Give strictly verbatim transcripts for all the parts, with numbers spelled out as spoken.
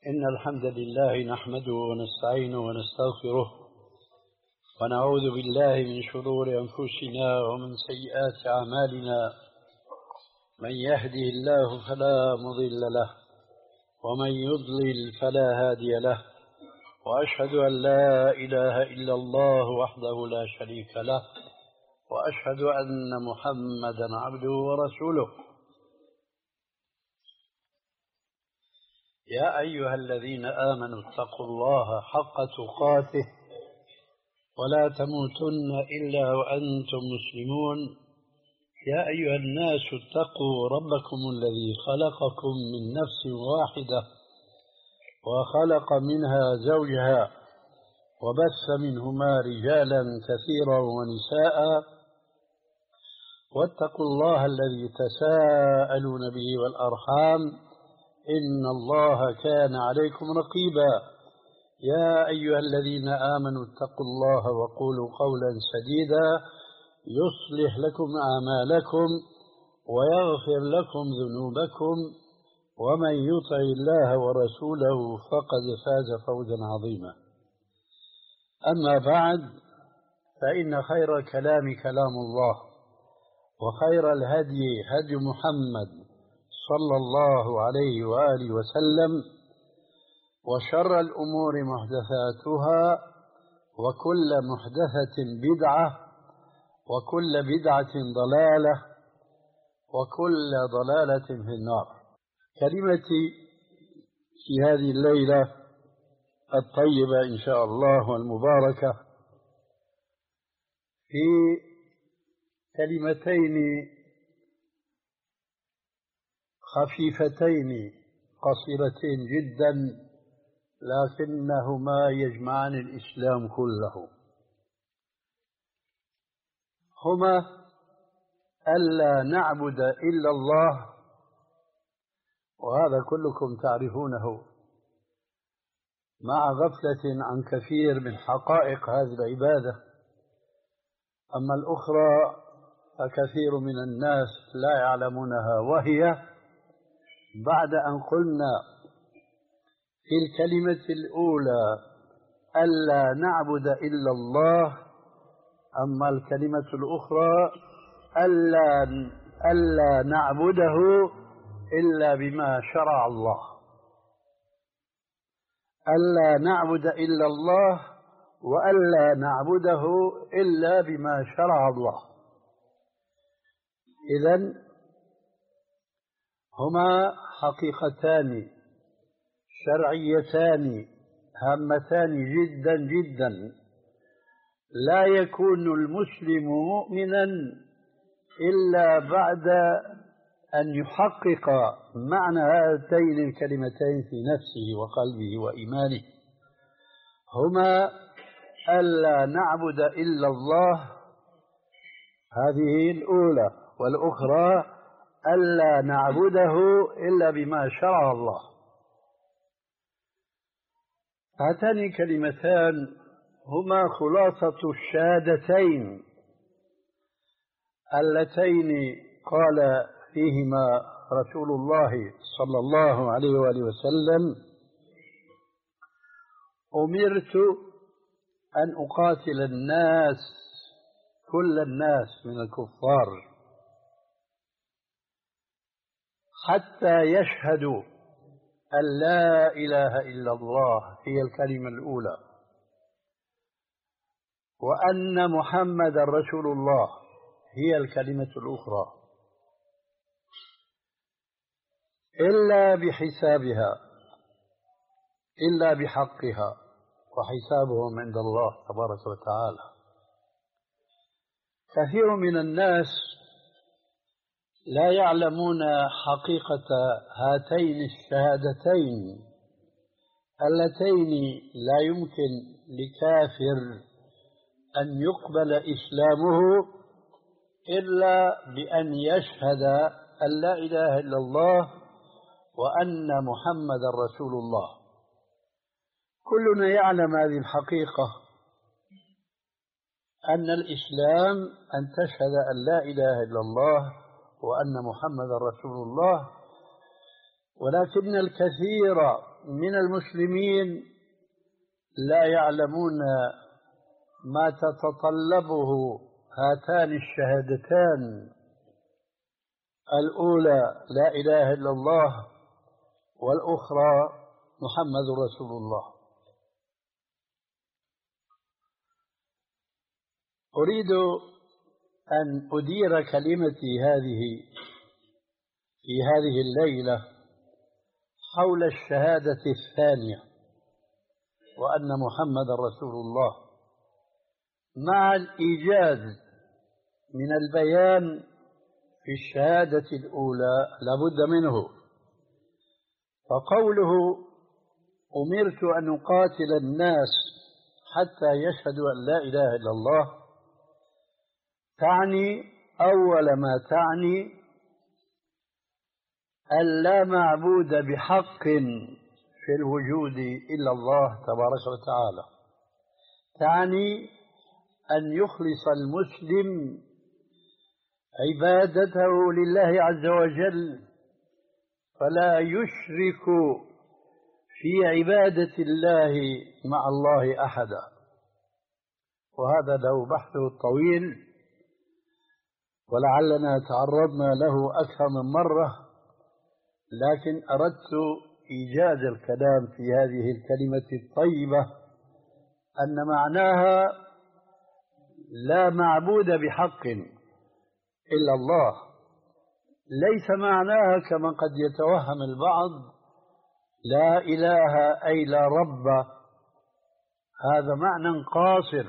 إن الحمد لله نحمده ونستعينه ونستغفره ونعوذ بالله من شرور أنفسنا ومن سيئات أعمالنا. من يهده الله فلا مضل له ومن يضلل فلا هادي له، وأشهد أن لا إله إلا الله وحده لا شريك له، وأشهد أن محمدا عبده ورسوله. يا أيها الذين آمنوا اتقوا الله حق تقاته ولا تموتن إلا وأنتم مسلمون. يا أيها الناس اتقوا ربكم الذي خلقكم من نفس واحدة وخلق منها زوجها وبث منهما رجالا كثيرا ونساء، واتقوا الله الذي تساءلون به والأرحام إن الله كان عليكم رقيبا. يا أيها الذين آمنوا اتقوا الله وقولوا قولا سديدا يصلح لكم أعمالكم ويغفر لكم ذنوبكم، ومن يطع الله ورسوله فقد فاز فوزا عظيما. أما بعد، فإن خير الكلام كلام الله، وخير الهدي هدي محمد صلى الله عليه وآله وسلم، وشر الأمور محدثاتها، وكل محدثة بدعة، وكل بدعة ضلالة، وكل ضلالة في النار. كلمتي في هذه الليلة الطيبة إن شاء الله والمباركة في كلمتين خفيفتين قصيرتين جدا، لكنهما يجمعان الإسلام كله. هما ألا نعبد إلا الله، وهذا كلكم تعرفونه مع غفلة عن كثير من حقائق هذه العبادة. أما الأخرى فكثير من الناس لا يعلمونها، وهي بعد أن قلنا في الكلمة الأولى ألا نعبد إلا الله، أما الكلمة الأخرى ألا ألا نعبده إلا بما شرع الله. ألا نعبد إلا الله وألا نعبده إلا بما شرع الله. إذن هما حقيقتان شرعيتان هامتان جدا جدا. لا يكون المسلم مؤمنا إلا بعد أن يحقق معنى هاتين الكلمتين في نفسه وقلبه وإيمانه. هما ألا نعبد إلا الله، هذه الأولى، والأخرى ألا نعبده إلا بما شرع الله. هاتان كلمتان هما خلاصة الشهادتين اللتين قال فيهما رسول الله صلى الله عليه وآله وسلم: أمرت أن أقاتل الناس كل الناس من الكفار حتى يشهدوا أن لا إله إلا الله، هي الكلمة الأولى، وأن محمد رسول الله، هي الكلمة الأخرى، إلا بحسابها، إلا بحقها، وحسابهم عند الله تبارك وتعالى. كثير من الناس لا يعلمون حقيقة هاتين الشهادتين اللتين لا يمكن لكافر أن يقبل إسلامه إلا بأن يشهد أن لا إله إلا الله وأن محمد رسول الله. كلنا يعلم هذه الحقيقة، أن الإسلام أن تشهد أن لا إله إلا الله وأن محمد رسول الله، ولكن الكثير من المسلمين لا يعلمون ما تتطلبه هاتان الشهادتان، الأولى لا إله إلا الله، والأخرى محمد رسول الله. أريد أن أدير كلمتي هذه في هذه الليلة حول الشهادة الثانية، وأن محمد رسول الله، مع الإيجاز من البيان في الشهادة الأولى لابد منه. فقوله أمرت أن أقاتل الناس حتى يشهدوا أن لا إله إلا الله تعني أول ما تعني أن لا معبود بحق في الوجود إلا الله تبارك وتعالى، تعني أن يخلص المسلم عبادته لله عز وجل، فلا يشرك في عبادة الله مع الله أحدا. وهذا له بحثه طويل ولعلنا تعرضنا له أكثر من مرة، لكن أردت إيجاز الكلام في هذه الكلمة الطيبة أن معناها لا معبود بحق إلا الله، ليس معناها كما قد يتوهم البعض لا إله أي لا رب، هذا معنى قاصر.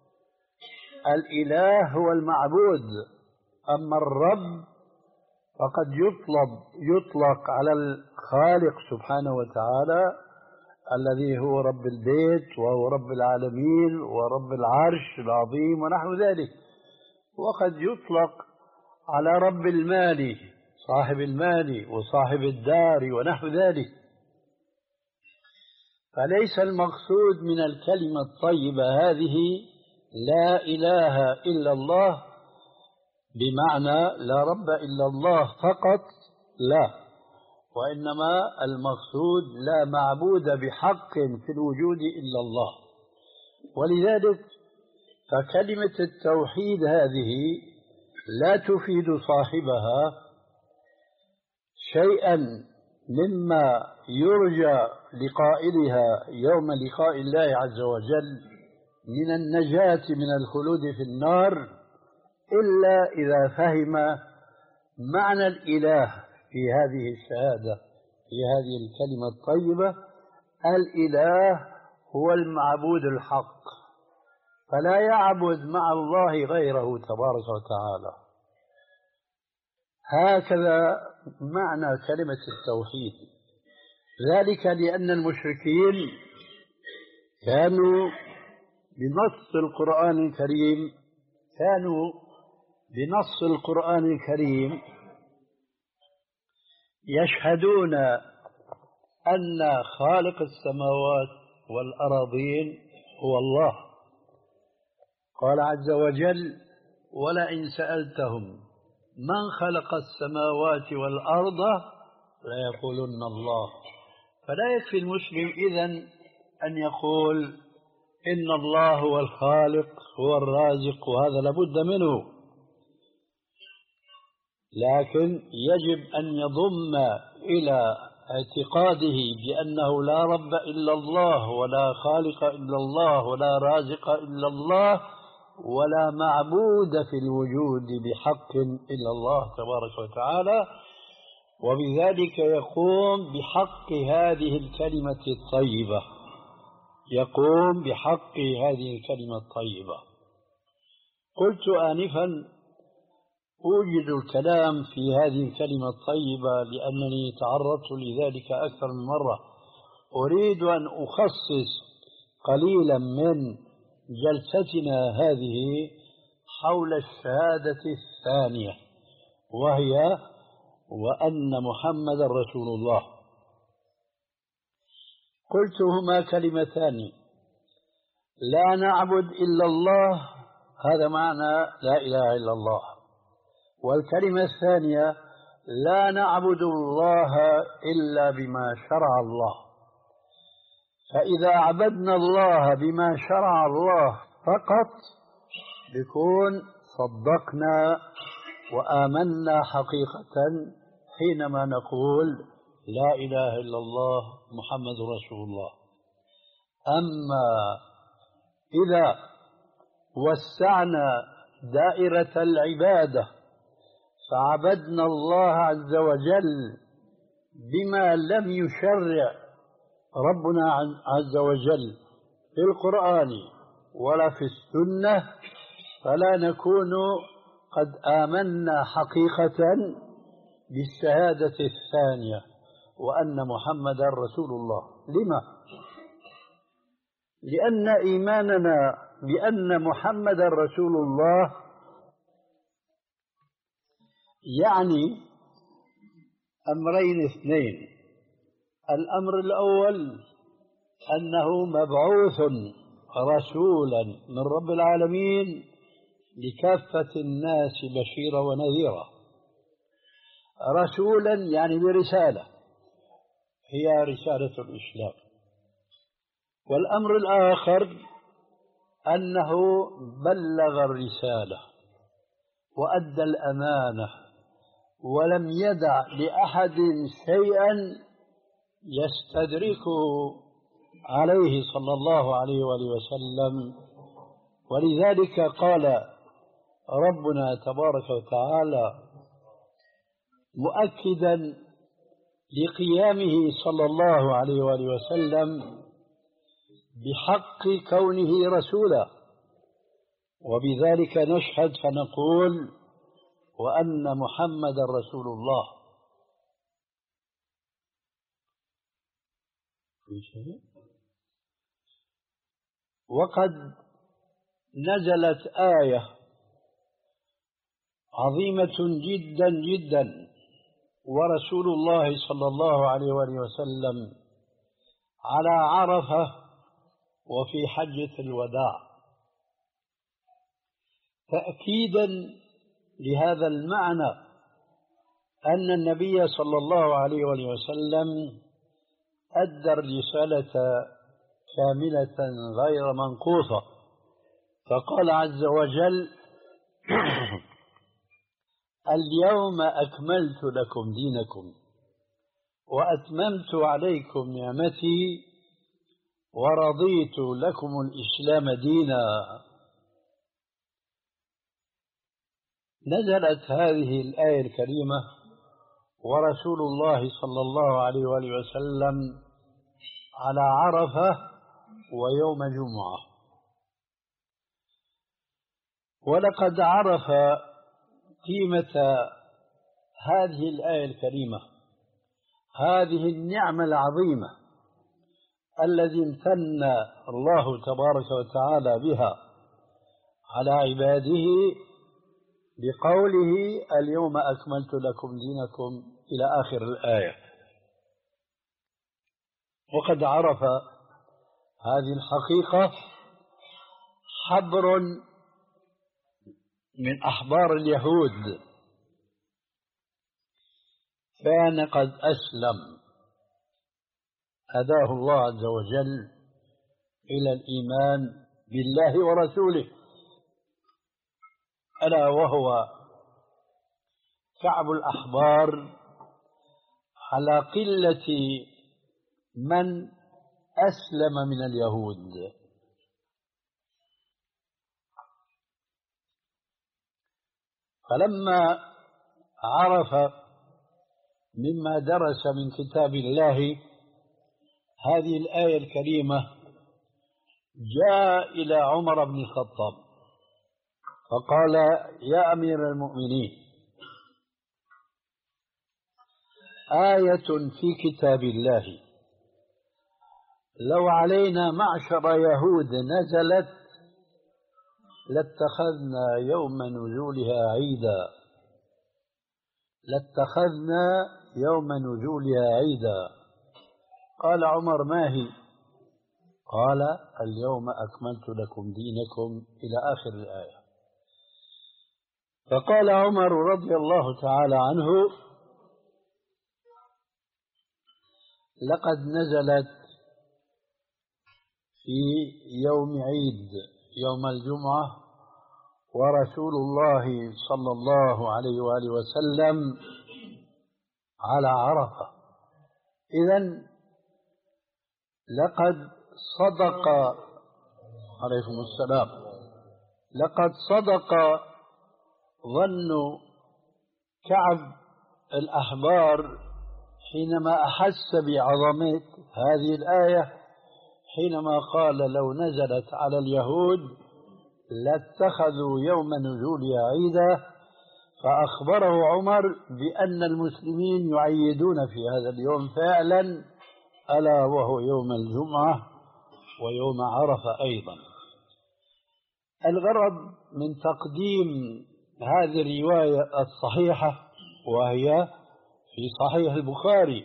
الإله هو المعبود، أما الرب فقد يطلب يطلق على الخالق سبحانه وتعالى الذي هو رب البيت وهو رب العالمين ورب العرش العظيم ونحو ذلك، وقد يطلق على رب المال صاحب المال وصاحب الدار ونحو ذلك. فليس المقصود من الكلمة الطيبة هذه لا إله إلا الله بمعنى لا رب إلا الله فقط، لا، وإنما المقصود لا معبود بحق في الوجود إلا الله. ولذلك فكلمة التوحيد هذه لا تفيد صاحبها شيئا مما يرجى لقائلها يوم لقاء الله عز وجل من النجاة من الخلود في النار، إلا إذا فهم معنى الإله في هذه الشهادة، في هذه الكلمة الطيبة. الإله هو المعبود الحق، فلا يعبد مع الله غيره تبارك وتعالى. هكذا معنى كلمة التوحيد، ذلك لأن المشركين كانوا بنص القرآن الكريم كانوا بنص القرآن الكريم يشهدون أن خالق السماوات والأراضين هو الله. قال عز وجل ولئن سألتهم من خلق السماوات والأرض ليقولن الله. فلا يكفي المسلم إذن أن يقول إن الله هو الخالق هو الرازق، وهذا لابد منه، لكن يجب أن يضم إلى اعتقاده بأنه لا رب إلا الله ولا خالق إلا الله ولا رازق إلا الله ولا معبود في الوجود بحق إلا الله تبارك وتعالى، وبذلك يقوم بحق هذه الكلمة الطيبة، يقوم بحق هذه الكلمة الطيبة. قلت آنفا أوجد الكلام في هذه الكلمة الطيبة لأنني تعرضت لذلك أكثر من مرة. أريد أن أخصص قليلا من جلستنا هذه حول الشهادة الثانية، وهي وأن محمد رسول الله. قلت هما كلمتان، لا نعبد إلا الله، هذا معنى لا إله إلا الله، والكلمة الثانية لا نعبد الله إلا بما شرع الله. فإذا عبدنا الله بما شرع الله فقط بيكون صدقنا وآمنا حقيقة حينما نقول لا إله إلا الله محمد رسول الله. أما إذا وسعنا دائرة العبادة فعبدنا الله عز وجل بما لم يشرع ربنا عز وجل في القرآن ولا في السنة فلا نكون قد آمنا حقيقة بالشهادة الثانية وأن محمدا رسول الله. لما؟ لأن إيماننا بأن محمدا رسول الله يعني أمرين اثنين. الأمر الأول أنه مبعوث رسولا من رب العالمين لكافة الناس بشيرا ونذيرا. رسولا يعني برسالة هي رسالة الإسلام. والأمر الآخر أنه بلغ الرسالة وأدى الأمانة ولم يدع لأحد شيئا يستدركه عليه صلى الله عليه وآله وسلم. ولذلك قال ربنا تبارك وتعالى مؤكدا لقيامه صلى الله عليه وآله وسلم بحق كونه رسولا، وبذلك نشهد فنقول وأن محمدا رسول الله. وقد نزلت آية عظيمة جدا جدا ورسول الله صلى الله عليه وآله وسلم على عرفة وفي حجة الوداع تأكيدا لهذا المعنى أن النبي صلى الله عليه وآله وسلم أدى الرسالة كاملة غير منقوصة. فقال عز وجل اليوم أكملت لكم دينكم وأتممت عليكم نعمتي ورضيت لكم الإسلام دينا. نزلت هذه الآية الكريمة ورسول الله صلى الله عليه وآله وسلم على عرفة ويوم جمعة. ولقد عرف قيمة هذه الآية الكريمة، هذه النعمة العظيمة الذي امتن الله تبارك وتعالى بها على عباده بقوله اليوم أكملت لكم دينكم إلى آخر الآية. وقد عرف هذه الحقيقة حبر من أحبار اليهود كان قد أسلم، هداه الله عز وجل إلى الإيمان بالله ورسوله، ألا وهو كعب الأحبار، على قلة من أسلم من اليهود. فلما عرف مما درس من كتاب الله هذه الآية الكريمة جاء إلى عمر بن الخطاب فقال يا أمير المؤمنين آية في كتاب الله لو علينا معشر يهود نزلت لاتخذنا يوم نزولها عيدا لاتخذنا يوم نزولها عيدا. قال عمر ما هي؟ قال اليوم أكملت لكم دينكم إلى آخر الآية. فقال عمر رضي الله تعالى عنه لقد نزلت في يوم عيد يوم الجمعة، ورسول الله صلى الله عليه وآله وسلم على عرفة. إذن لقد صدق عليكم السلام لقد صدق ظن كعب الأحبار حينما أحس بعظمة هذه الآية، حينما قال لو نزلت على اليهود لاتخذوا يوم نزولها عيدا، فأخبره عمر بأن المسلمين يعيدون في هذا اليوم فعلا، ألا وهو يوم الجمعة ويوم عرفة أيضا. الغرض من تقديم هذه الرواية الصحيحة وهي في صحيح البخاري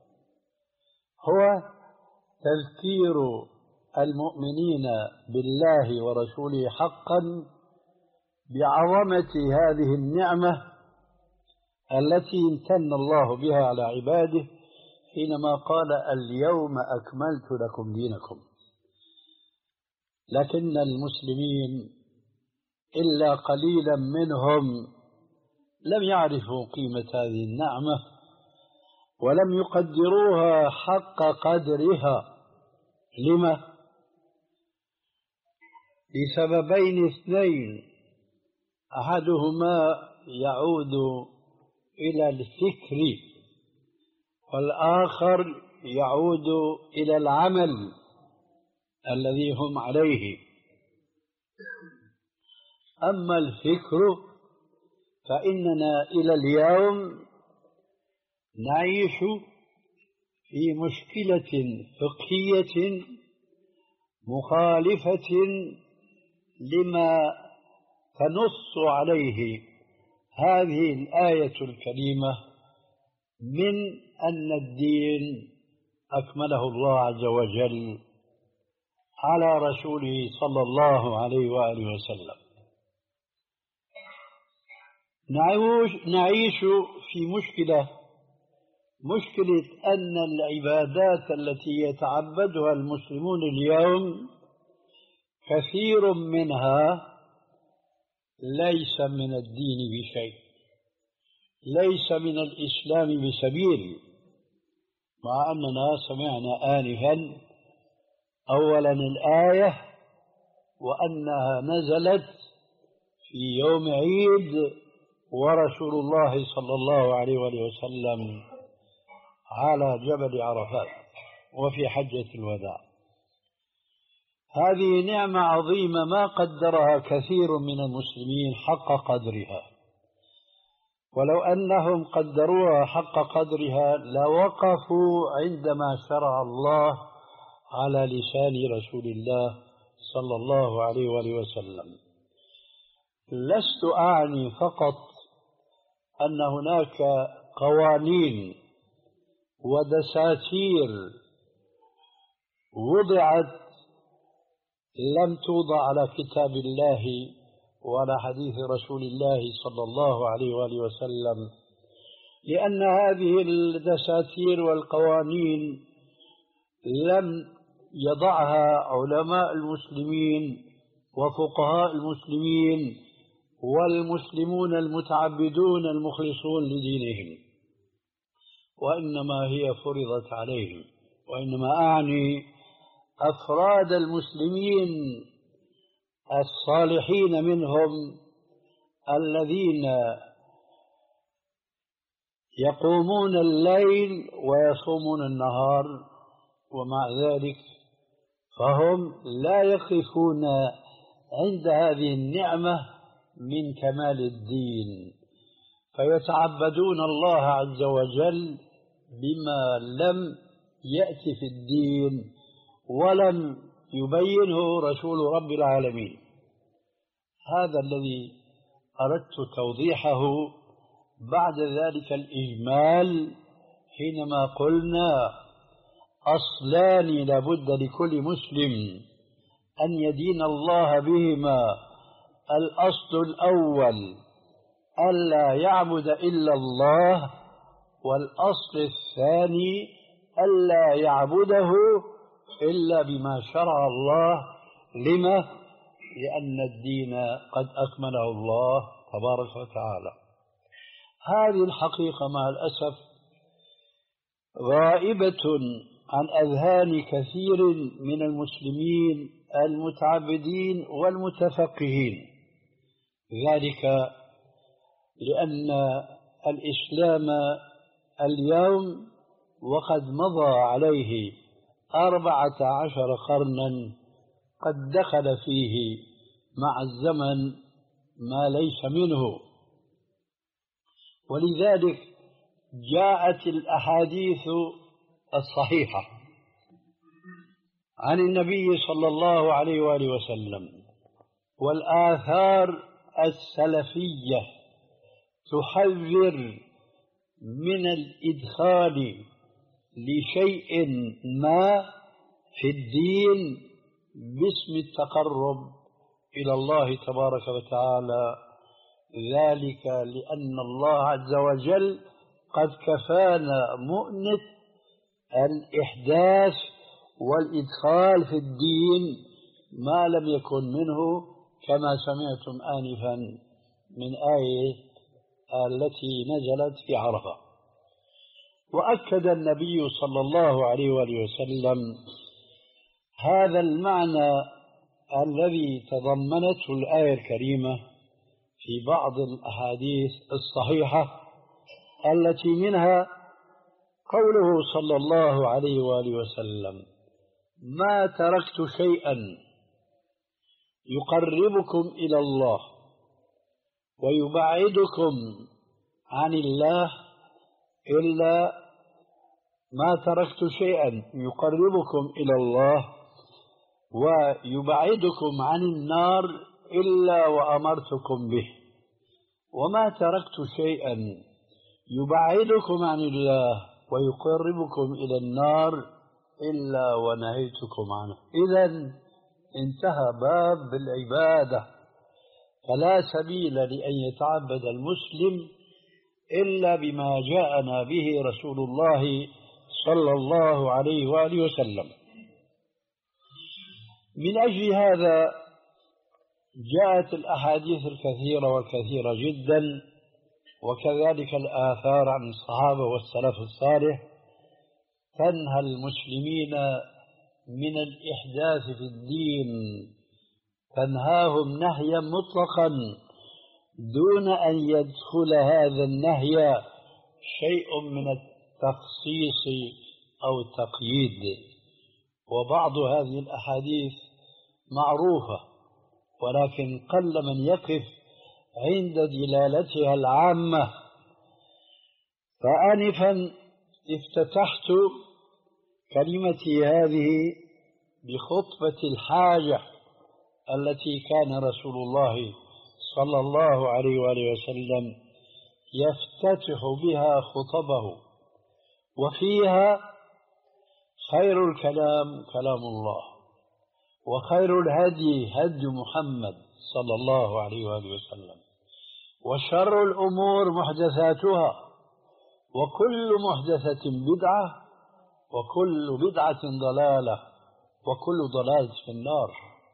هو تذكير المؤمنين بالله ورسوله حقا بعظمة هذه النعمة التي امتن الله بها على عباده حينما قال اليوم أكملت لكم دينكم. لكن المسلمين إلا قليلا منهم لم يعرفوا قيمة هذه النعمة ولم يقدروها حق قدرها. لما؟ لسببين اثنين، أحدهما يعود إلى الفكر والآخر يعود إلى العمل الذي هم عليه. أما الفكر فإننا إلى اليوم نعيش في مشكلة فقهية مخالفة لما تنص عليه هذه الآية الكريمة من أن الدين أكمله الله عز وجل على رسوله صلى الله عليه وآله وسلم. نعيش في مشكلة مشكلة أن العبادات التي يتعبدها المسلمون اليوم كثير منها ليس من الدين بشيء، ليس من الإسلام بسبيل، مع أننا سمعنا آنفا أولا الآية وأنها نزلت في يوم عيد ورسول الله صلى الله عليه وسلم على جبل عرفات وفي حجة الوداع. هذه نعمة عظيمة ما قدرها كثير من المسلمين حق قدرها، ولو أنهم قدروها حق قدرها لوقفوا عندما شرع الله على لسان رسول الله صلى الله عليه وسلم. لست أعني فقط أن هناك قوانين ودساتير وضعت لم توضع على كتاب الله وعلى حديث رسول الله صلى الله عليه وآله وسلم، لأن هذه الدساتير والقوانين لم يضعها علماء المسلمين وفقهاء المسلمين والمسلمون المتعبدون المخلصون لدينهم، وإنما هي فرضت عليهم. وإنما أعني أفراد المسلمين الصالحين منهم الذين يقومون الليل ويصومون النهار، ومع ذلك فهم لا يقفون عند هذه النعمة من كمال الدين، فيتعبدون الله عز وجل بما لم يأتي في الدين ولم يبينه رسول رب العالمين. هذا الذي أردت توضيحه بعد ذلك الإجمال، حينما قلنا أصلان لابد لكل مسلم أن يدين الله بهما. الأصل الأول ألا يعبد إلا الله، والأصل الثاني ألا يعبده إلا بما شرع الله. لما؟ لأن الدين قد أكمله الله تبارك وتعالى. هذه الحقيقة مع الأسف غائبة عن أذهان كثير من المسلمين المتعبدين والمتفقهين، ذلك لأن الإسلام اليوم وقد مضى عليه أربعة عشر قرنا قد دخل فيه مع الزمن ما ليس منه، ولذلك جاءت الأحاديث الصحيحة عن النبي صلى الله عليه وآله وسلم والآثار السلفية تحذر من الإدخال لشيء ما في الدين باسم التقرب إلى الله تبارك وتعالى، ذلك لأن الله عز وجل قد كفانا مؤنة الإحداث والإدخال في الدين ما لم يكن منه، كما سمعتم آنفا من آية التي نزلت في عرفة. وأكد النبي صلى الله عليه وآله وسلم هذا المعنى الذي تضمنته الآية الكريمة في بعض الأحاديث الصحيحة التي منها قوله صلى الله عليه وآله وسلم: ما تركت شيئا يقربكم إلى الله ويبعدكم عن الله إلا ما تركت شيئا يقربكم إلى الله ويبعدكم عن النار إلا وأمرتكم به، وما تركت شيئا يبعدكم عن الله ويقربكم إلى النار إلا ونهيتكم عنه. إذن انتهى باب العبادة، فلا سبيل لأن يتعبد المسلم إلا بما جاءنا به رسول الله صلى الله عليه وآله وسلم. من أجل هذا جاءت الأحاديث الكثيرة والكثيرة جدا، وكذلك الآثار عن الصحابة والسلف الصالح تنهى المسلمين من الإحداث في الدين، تنهاهم نهيا مطلقا دون أن يدخل هذا النهي شيء من التخصيص أو التقييد. وبعض هذه الأحاديث معروفة، ولكن قل من يقف عند دلالتها العامة. فآنفا افتتحت كلمتي هذه بخطبة الحاجة التي كان رسول الله صلى الله عليه وآله وسلم يفتتح بها خطبه، وفيها: خير الكلام كلام الله، وخير الهدي هدي محمد صلى الله عليه وآله وسلم، وشر الأمور محدثاتها، وكل محدثة بدعة، وكل بدعة ضلالة، وكل ضلالة في النار.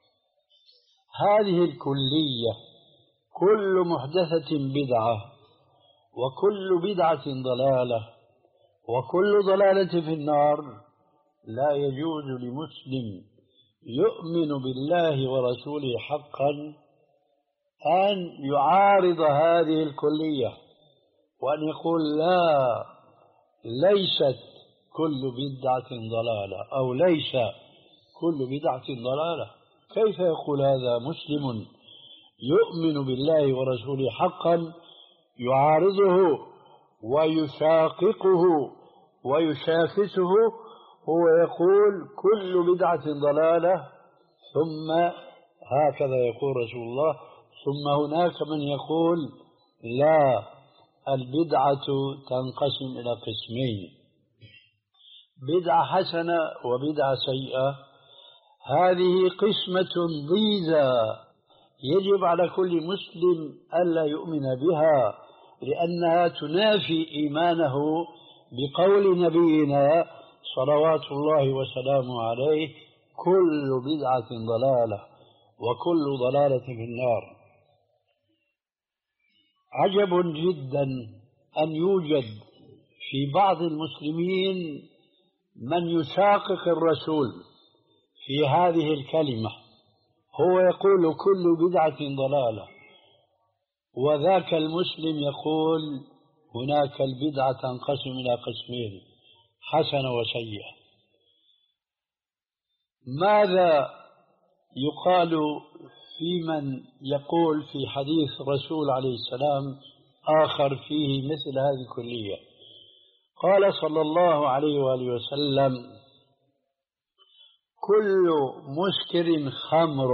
هذه الكلية: كل محدثة بدعة، وكل بدعة ضلالة، وكل ضلالة في النار، لا يجوز لمسلم يؤمن بالله ورسوله حقا أن يعارض هذه الكلية وأن يقول: لا، ليست كل بدعة ضلالة، أو ليس كل بدعة ضلالة. كيف يقول هذا مسلم يؤمن بالله ورسوله حقا يعارضه ويشاققه ويشاكسه، هو يقول كل بدعة ضلالة، ثم هكذا يقول رسول الله، ثم هناك من يقول: لا، البدعة تنقسم إلى قسمين: بدعة حسنة وبدعة سيئة. هذه قسمة ضيزى يجب على كل مسلم ألا يؤمن بها، لأنها تنافي إيمانه بقول نبينا صلوات الله وسلامه عليه: كل بدعة ضلالة وكل ضلالة في النار. عجب جدا أن يوجد في بعض المسلمين من يشاقق الرسول في هذه الكلمة. هو يقول كل بدعة ضلالة، وذاك المسلم يقول هناك البدعة تنقسم إلى قسمين: حسنة وسيئة. ماذا يقال في من يقول في حديث الرسول عليه السلام آخر فيه مثل هذه الكلية؟ قال صلى الله عليه وآله وسلم: كل مسكر خمر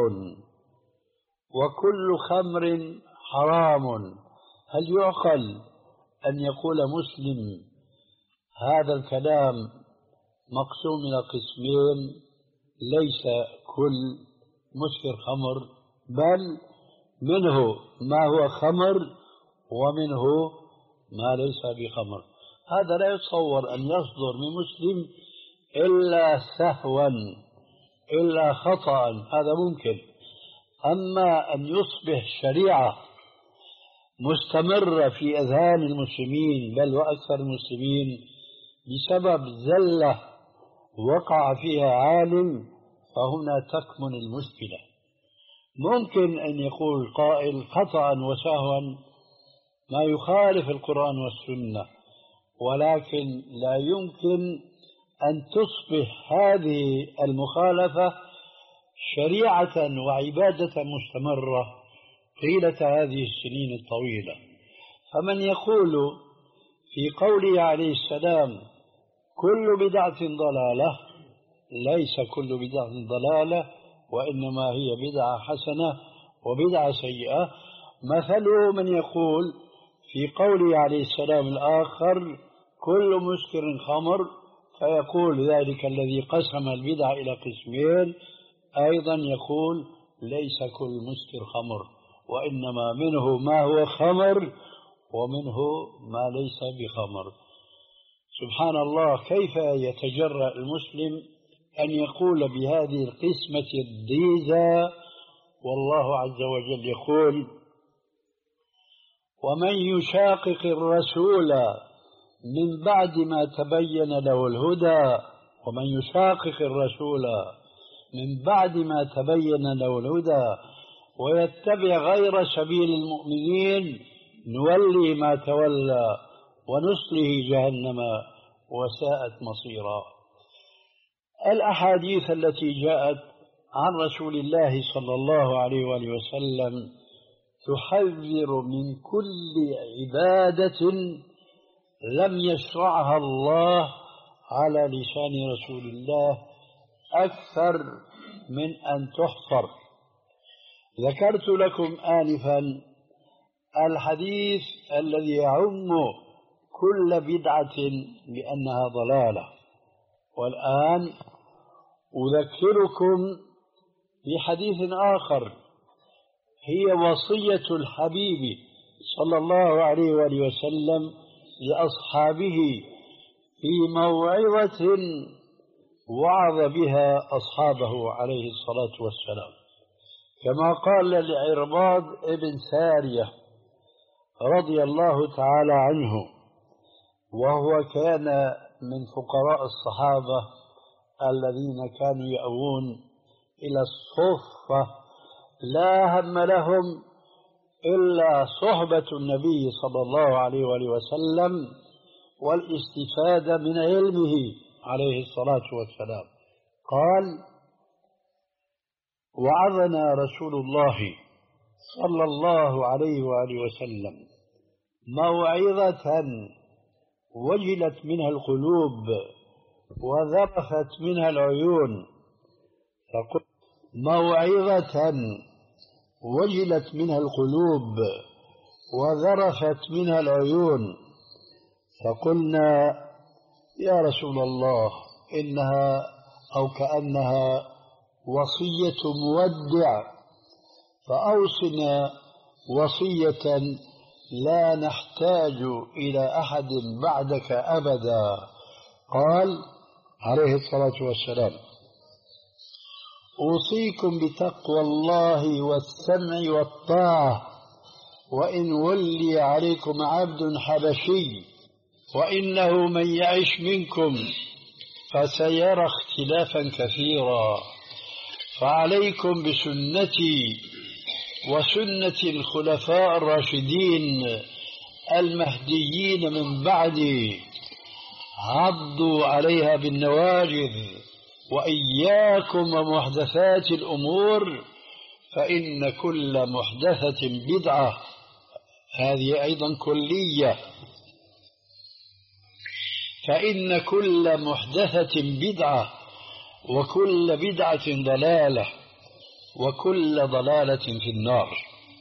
وكل خمر حرام. هل يعقل أن يقول مسلم هذا الكلام مقسوم إلى قسمين؟ ليس كل مسكر خمر، بل منه ما هو خمر ومنه ما ليس بخمر. هذا لا يتصور أن يصدر من مسلم إلا سهوا إلا خطأ، هذا ممكن. أما أن يصبح شريعة مستمرة في أذهان المسلمين بل وأكثر المسلمين بسبب زلة وقع فيها عالم، فهنا تكمن المشكلة. ممكن أن يقول قائل خطأ وسهوا ما يخالف القرآن والسنة، ولكن لا يمكن أن تصبح هذه المخالفة شريعة وعبادة مستمرة طيلة هذه السنين الطويلة. فمن يقول في قوله عليه السلام كل بدعة ضلالة، ليس كل بدعة ضلالة، وإنما هي بدعة حسنة وبدعة سيئة. مثله من يقول في قوله عليه السلام الآخر كل مسكر خمر، فيقول ذلك الذي قسم البدع إلى قسمين أيضا يقول ليس كل مسكر خمر، وإنما منه ما هو خمر ومنه ما ليس بخمر. سبحان الله، كيف يتجرأ المسلم أن يقول بهذه القسمة الضيزى؟ والله عز وجل يقول ومن يشاقق الرسول من بعد ما تبين له الهدى ومن يشاقق الرسول من بعد ما تبين له الهدى ويتبع غير سبيل المؤمنين نولي ما تولى ونصله جهنم وساءت مصيرا. الأحاديث التي جاءت عن رسول الله صلى الله عليه وآله وسلم تحذر من كل عبادة لم يشرعها الله على لسان رسول الله أكثر من أن تحصر. ذكرت لكم آنفا الحديث الذي يعم كل بدعة بأنها ضلالة، والآن أذكركم بحديث آخر هي وصية الحبيب صلى الله عليه وآله وسلم لأصحابه في موعظة وعظ بها أصحابه عليه الصلاة والسلام، كما قال لعرباض ابن سارية رضي الله تعالى عنه، وهو كان من فقراء الصحابة الذين كانوا يأوون إلى الصفة لا هم لهم إلا صحبة النبي صلى الله عليه وآله وسلم والاستفادة من علمه عليه الصلاة والسلام. قال وعظنا رسول الله صلى الله عليه وآله وسلم موعظة وجلت منها القلوب وذرفت منها العيون، فقل موعظة وجلت منها القلوب وذرفت منها العيون، فقلنا يا رسول الله إنها أو كأنها وصية مودع، فأوصنا وصية لا نحتاج إلى أحد بعدك أبدا. قال عليه الصلاة والسلام: أوصيكم بتقوى الله والسمع والطاعة وإن ولي عليكم عبد حبشي وإنه من يعش منكم فسيرى اختلافا كثيرا فعليكم بسنتي وسنة الخلفاء الراشدين المهديين من بعدي عضوا عليها بالنواجذ وإياكم ومحدثات الأمور فإن كل محدثة بدعة. هذه أيضا كلية. فإن كل محدثة بدعة وكل بدعة ضلالة وكل ضلالة في النار.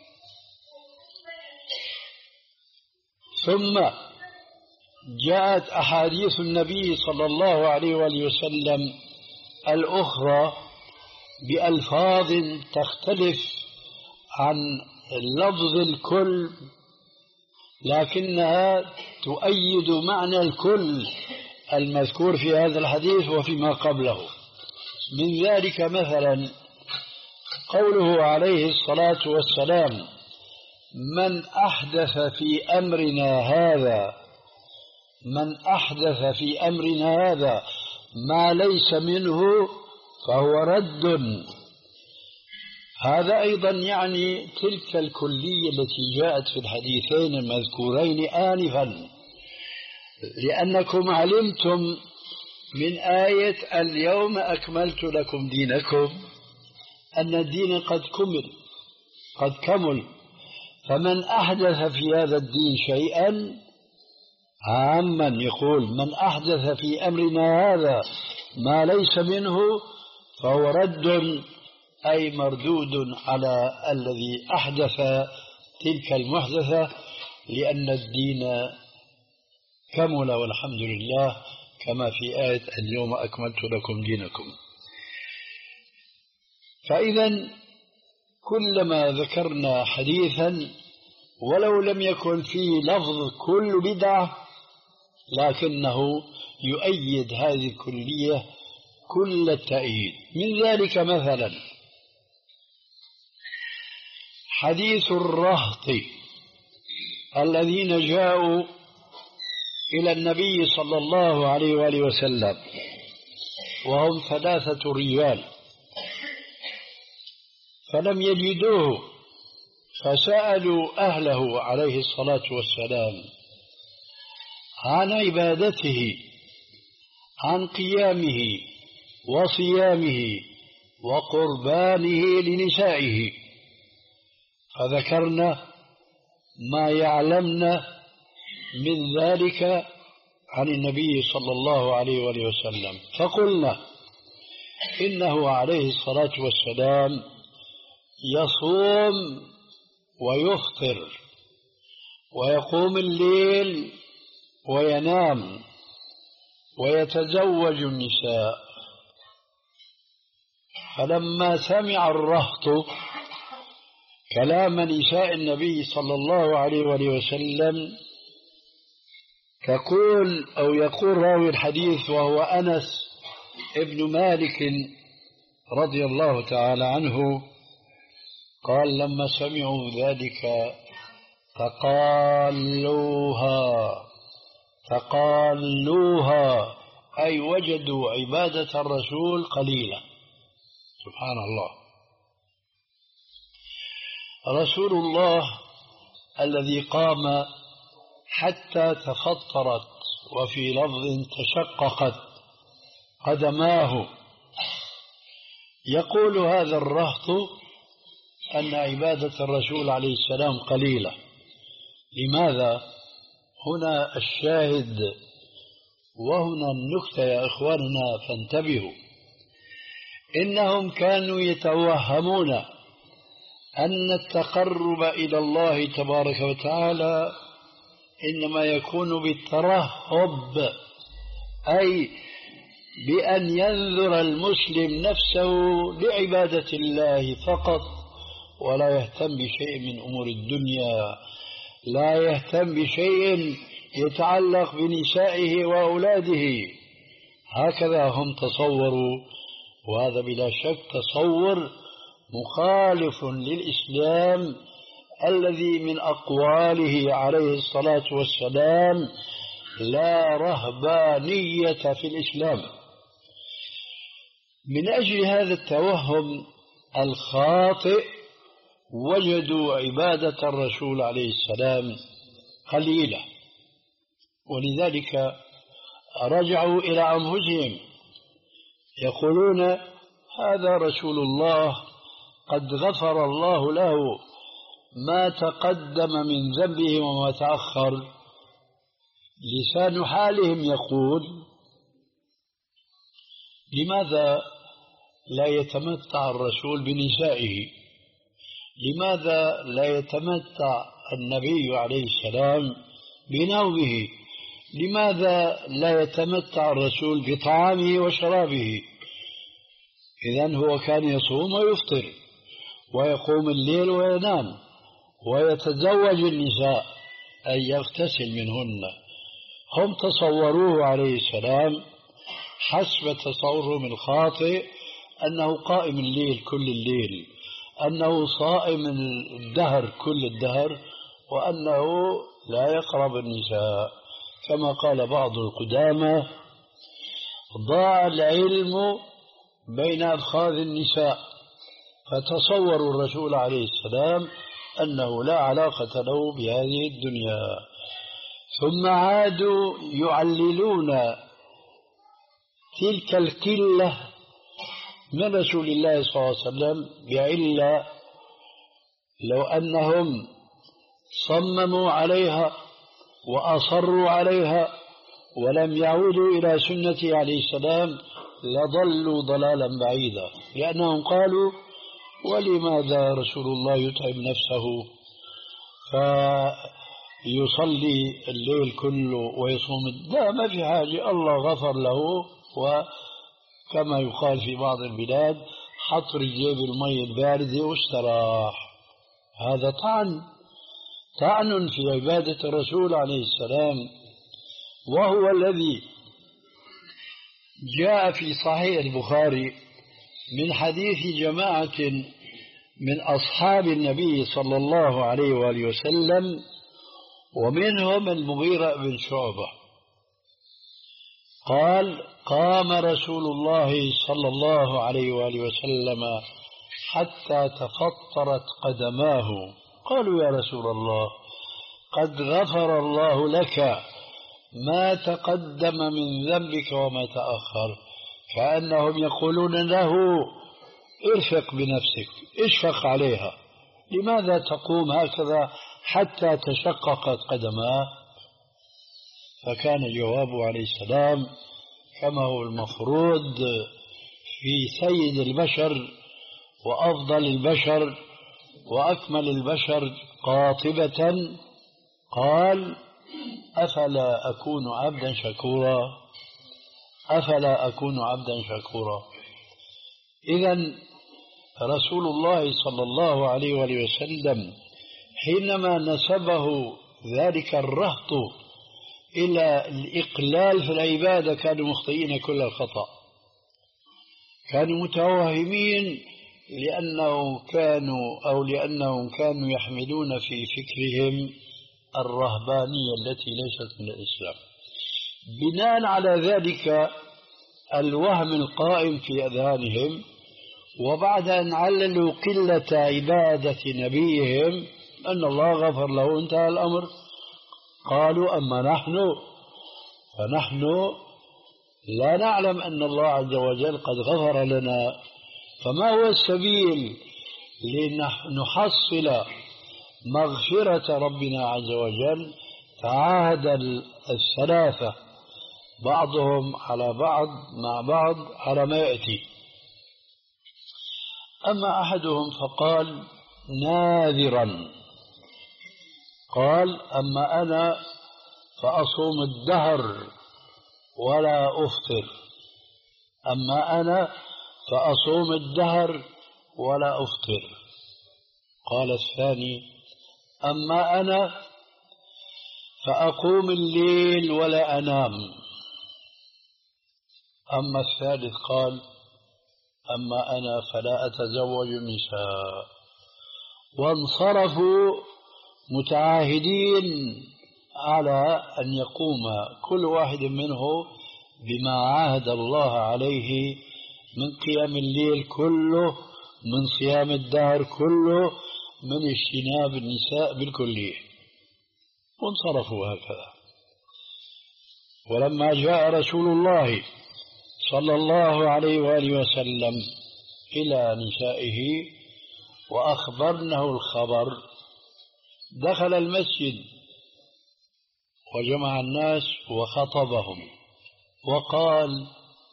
ثم جاءت أحاديث النبي صلى الله عليه وآله وسلم الأخرى بألفاظ تختلف عن لفظ الكل لكنها تؤيد معنى الكل المذكور في هذا الحديث وفيما قبله. من ذلك مثلا قوله عليه الصلاة والسلام: من أحدث في أمرنا هذا من أحدث في أمرنا هذا ما ليس منه فهو رد. هذا أيضا يعني تلك الكلية التي جاءت في الحديثين المذكورين آنفا، لأنكم علمتم من آية اليوم أكملت لكم دينكم أن الدين قد كمل قد كمل. فمن أحدث في هذا الدين شيئا عاما يقول: من أحدث في أمرنا هذا ما ليس منه فهو رد، أي مردود على الذي أحدث تلك المحدثة، لأن الدين كمل والحمد لله، كما في آية اليوم أكملت لكم دينكم. فإذا كلما ذكرنا حديثا ولو لم يكن فيه لفظ كل بدعة لكنه يؤيد هذه الكلية كل التأييد. من ذلك مثلا حديث الرهط الذين جاءوا إلى النبي صلى الله عليه وآله وسلم وهم ثلاثة رجال فلم يجدوه فسألوا أهله عليه الصلاة والسلام عن عبادته، عن قيامه وصيامه وقربانه لنسائه، فذكرنا ما يعلمنا من ذلك عن النبي صلى الله عليه وآله وسلم. فقلنا إنه عليه الصلاة والسلام يصوم ويفطر ويقوم الليل وينام ويتزوج النساء. فلما سمع الرهط كلام نساء النبي صلى الله عليه وآله وسلم تقول أو يقول راوي الحديث وهو أنس ابن مالك رضي الله تعالى عنه قال: لما سمعوا ذلك تقالوها تقالوها أي وجدوا عبادة الرسول قليلة. سبحان الله. رسول الله الذي قام حتى تفطرت وفي لفظ تشققت قدماه، يقول هذا الرهط أن عبادة الرسول عليه السلام قليلة. لماذا؟ هنا الشاهد وهنا النكتة يا إخواننا، فانتبهوا. إنهم كانوا يتوهمون أن التقرب إلى الله تبارك وتعالى إنما يكون بالترهب، أي بأن ينذر المسلم نفسه لعبادة الله فقط ولا يهتم بشيء من أمور الدنيا، لا يهتم بشيء يتعلق بنسائه وأولاده. هكذا هم تصوروا، وهذا بلا شك تصور مخالف للإسلام الذي من أقواله عليه الصلاة والسلام: لا رهبانية في الإسلام. من أجل هذا التوهم الخاطئ وجدوا عبادة الرسول عليه السلام قليلة، ولذلك رجعوا إلى أنفسهم يقولون: هذا رسول الله قد غفر الله له ما تقدم من ذنبه وما تأخر. لسان حالهم يقول: لماذا لا يتمتع الرسول بنسائه؟ لماذا لا يتمتع النبي عليه السلام بنومه؟ لماذا لا يتمتع الرسول بطعامه وشرابه؟ إذن هو كان يصوم ويفطر ويقوم الليل وينام ويتزوج النساء أي يغتسل منهن. هم تصوروه عليه السلام حسب تصورهم الخاطئ أنه قائم الليل كل الليل، أنه صائم الدهر كل الدهر، وأنه لا يقرب النساء. كما قال بعض القدامى: ضاع العلم بين أفخاذ النساء. فتصوروا الرسول عليه السلام أنه لا علاقة له بهذه الدنيا، ثم عادوا يعللون تلك القلة من رسول الله صلى الله عليه وسلم بعلة لو أنهم صمموا عليها وأصروا عليها ولم يعودوا إلى سنته عليه السلام لضلوا ضلالا بعيدا، لأنهم قالوا: ولماذا رسول الله يتعب نفسه فيصلي الليل كله ويصوم؟ لا، ما في حاجة، الله غفر له، وكما يقال في بعض البلاد: حط رجليه بالمي الباردة واستراح. هذا طعن طعن في عبادة الرسول عليه السلام، وهو الذي جاء في صحيح البخاري من حديث جماعة من أصحاب النبي صلى الله عليه وآله وسلم، ومنهم المغيرة بن شعبة، قال: قام رسول الله صلى الله عليه وآله وسلم حتى تفطرت قدماه. قالوا: يا رسول الله، قد غفر الله لك ما تقدم من ذنبك وما تأخر. كأنهم يقولون له: ارفق بنفسك، اشفق عليها، لماذا تقوم هكذا حتى تشققت قدماه؟ فكان الجواب عليه السلام كما هو المفروض في سيد البشر وأفضل البشر وأكمل البشر قاطبة، قال: أفلا أكون عبدا شكورا؟ أفلا أكون عبدا شكورا؟ إذن رسول الله صلى الله عليه وآله وسلم حينما نسبه ذلك الرهط إلى الإقلال في العبادة كانوا مخطئين كل الخطأ، كانوا متوهمين لأنه كانوا أو لأنهم كانوا يحملون في فكرهم الرهبانية التي ليست من الإسلام. بناء على ذلك الوهم القائم في أذهانهم، وبعد أن عللوا قلة عبادة نبيهم أن الله غفر له انتهى الأمر، قالوا: أما نحن فنحن لا نعلم أن الله عز وجل قد غفر لنا، فما هو السبيل لنحصل مغفرة ربنا عز وجل؟ تعاهد الثلاثة بعضهم على بعض مع بعض على ما يأتي. أما أحدهم فقال ناذرا، قال: أما أنا فأصوم الدهر ولا أفطر، أما أنا فأصوم الدهر ولا أفطر. قال الثاني: أما أنا فأقوم الليل ولا أنام. أما الثالث قال: أما أنا فلا أتزوج النساء. وانصرفوا متعاهدين على أن يقوم كل واحد منه بما عاهد الله عليه من قيام الليل كله، من صيام الدهر كله، من اجتناب النساء بالكلية، وانصرفوا هكذا. ولما جاء رسول الله صلى الله عليه وآله وسلم إلى نسائه وأخبرنه الخبر، دخل المسجد وجمع الناس وخطبهم وقال: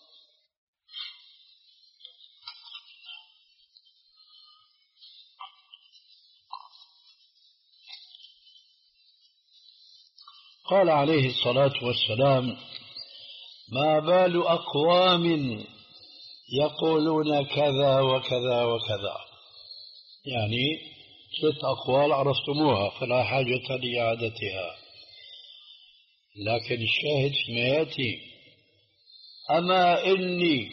قال عليه الصلاة والسلام: ما بال أقوام يقولون كذا وكذا وكذا، يعني ست أقوال عرفتموها فلا حاجة لإعادتها، لكن الشاهد فيما يأتي: أما إني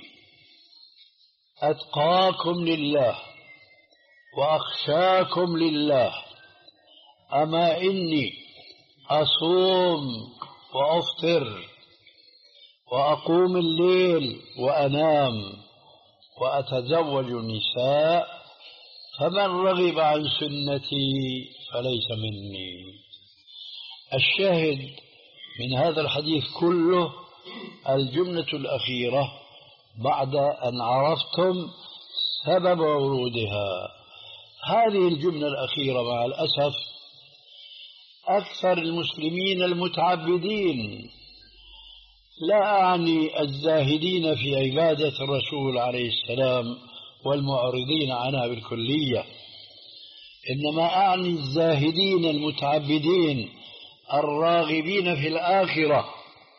أتقاكم لله وأخشاكم لله، أما إني أصوم وأفطر وأقوم الليل وأنام وأتزوج النساء، فمن رغب عن سنتي فليس مني. الشاهد من هذا الحديث كله الجملة الأخيرة بعد أن عرفتم سبب ورودها. هذه الجملة الأخيرة مع الأسف أكثر المسلمين المتعبدين، لا أعني الزاهدين في عبادة الرسول عليه السلام والمعرضين عنها بالكلية، إنما أعني الزاهدين المتعبدين الراغبين في الآخرة.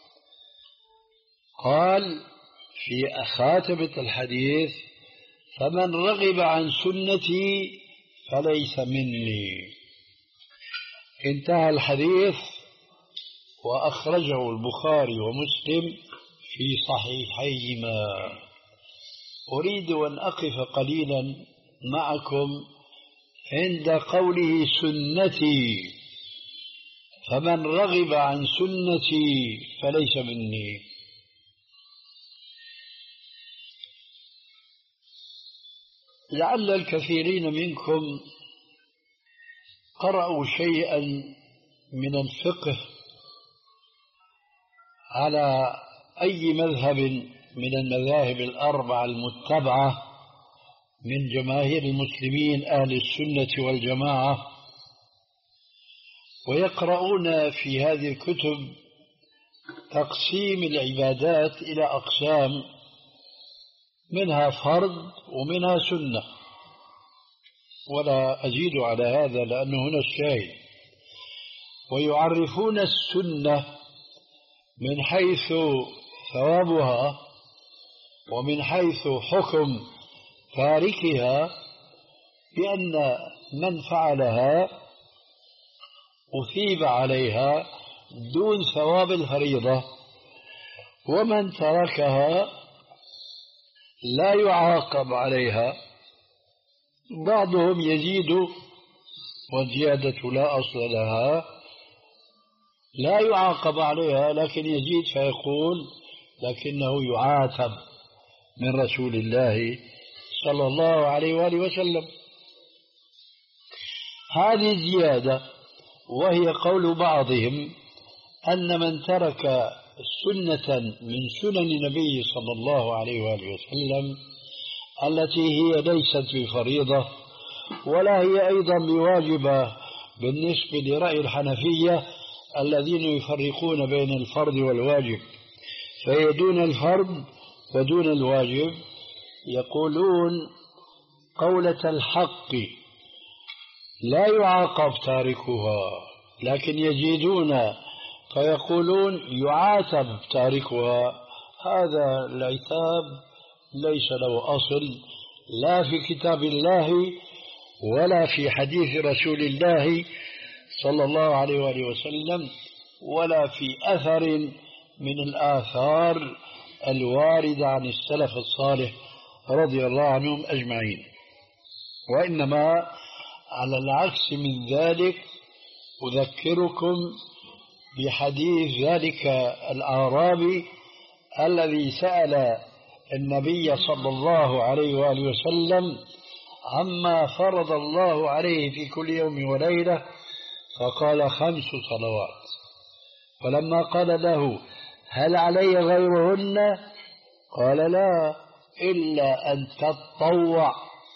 قال في خاتمة الحديث: فمن رغب عن سنتي فليس مني. انتهى الحديث وأخرجه البخاري ومسلم في صحيحيهما. أريد أن أقف قليلا معكم عند قوله سنتي، فمن رغب عن سنتي فليس مني. لعل الكثيرين منكم قرأوا شيئا من الفقه على أي مذهب من المذاهب الأربعة المتبعة من جماهير المسلمين أهل السنة والجماعة، ويقرؤون في هذه الكتب تقسيم العبادات إلى أقسام، منها فرض ومنها سنة، ولا أزيد على هذا لأنه هنا الشاهد. ويعرفون السنة من حيث ثوابها ومن حيث حكم تاركها بأن من فعلها أثيب عليها دون ثواب الفريضة، ومن تركها لا يعاقب عليها. بعضهم يزيد والزيادة لا أصل لها، لا يعاقب عليها لكن يزيد فيقول لكنه يعاتب من رسول الله صلى الله عليه وآله وسلم. هذه الزيادة، وهي قول بعضهم أن من ترك سنة من سنن النبي صلى الله عليه وآله وسلم التي هي ليست بفريضة ولا هي أيضا بواجبة بالنسبة لرأي الحنفية الذين يفرقون بين الفرض والواجب، فهي دون الفرض ودون الواجب، يقولون قولة الحق لا يعاقب تاركها، لكن يزيدون فيقولون يعاتب تاركها. هذا العتاب ليس له أصل لا في كتاب الله ولا في حديث رسول الله صلى الله عليه وآله وسلم ولا في أثر من الآثار الواردة عن السلف الصالح رضي الله عنهم أجمعين. وإنما على العكس من ذلك أذكركم بحديث ذلك الأعرابي الذي سأل النبي صلى الله عليه وآله وسلم عما فرض الله عليه في كل يوم وليلة، فقال خمس صلوات. فلما قال له هل علي غيرهن؟ قال لا إلا أن تتطوع.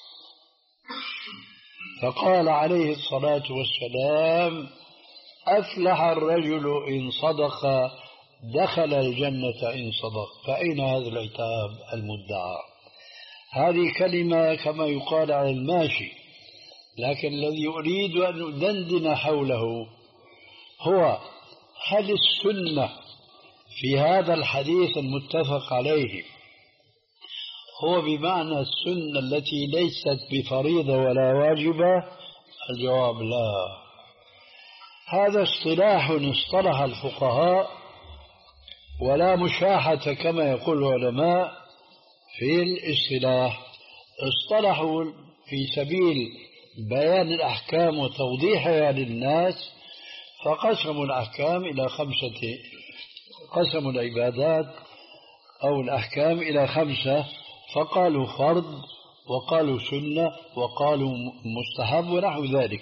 فقال عليه الصلاة والسلام أفلح الرجل إن صدق دخل الجنة إن صدق. فأين هذا العتاب المدعى؟ هذه كلمة كما يقال على الماشي، لكن الذي أريد أن أدندن حوله هو هل السنة في هذا الحديث المتفق عليه هو بمعنى السنة التي ليست بفريضة ولا واجبة؟ الجواب لا. هذا اصطلاح اصطلح الفقهاء ولا مشاحة كما يقول العلماء في الاصطلاح، اصطلحوا في سبيل بيان الأحكام وتوضيحها للناس، فقسموا الأحكام إلى خمسة، قسموا العبادات أو الأحكام إلى خمسة، فقالوا فرض وقالوا سنة وقالوا مستحب ونحو ذلك.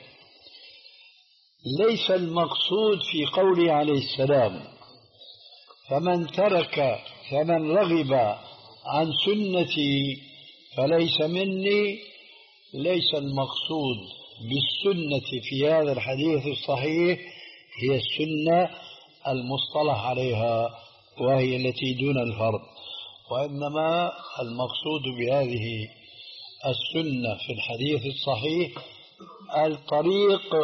ليس المقصود في قوله عليه السلام فمن ترك فمن رغب عن سنتي فليس مني، ليس المقصود بالسنة في هذا الحديث الصحيح هي السنة المصطلح عليها وهي التي دون الفرض، وإنما المقصود بهذه السنة في الحديث الصحيح الطريق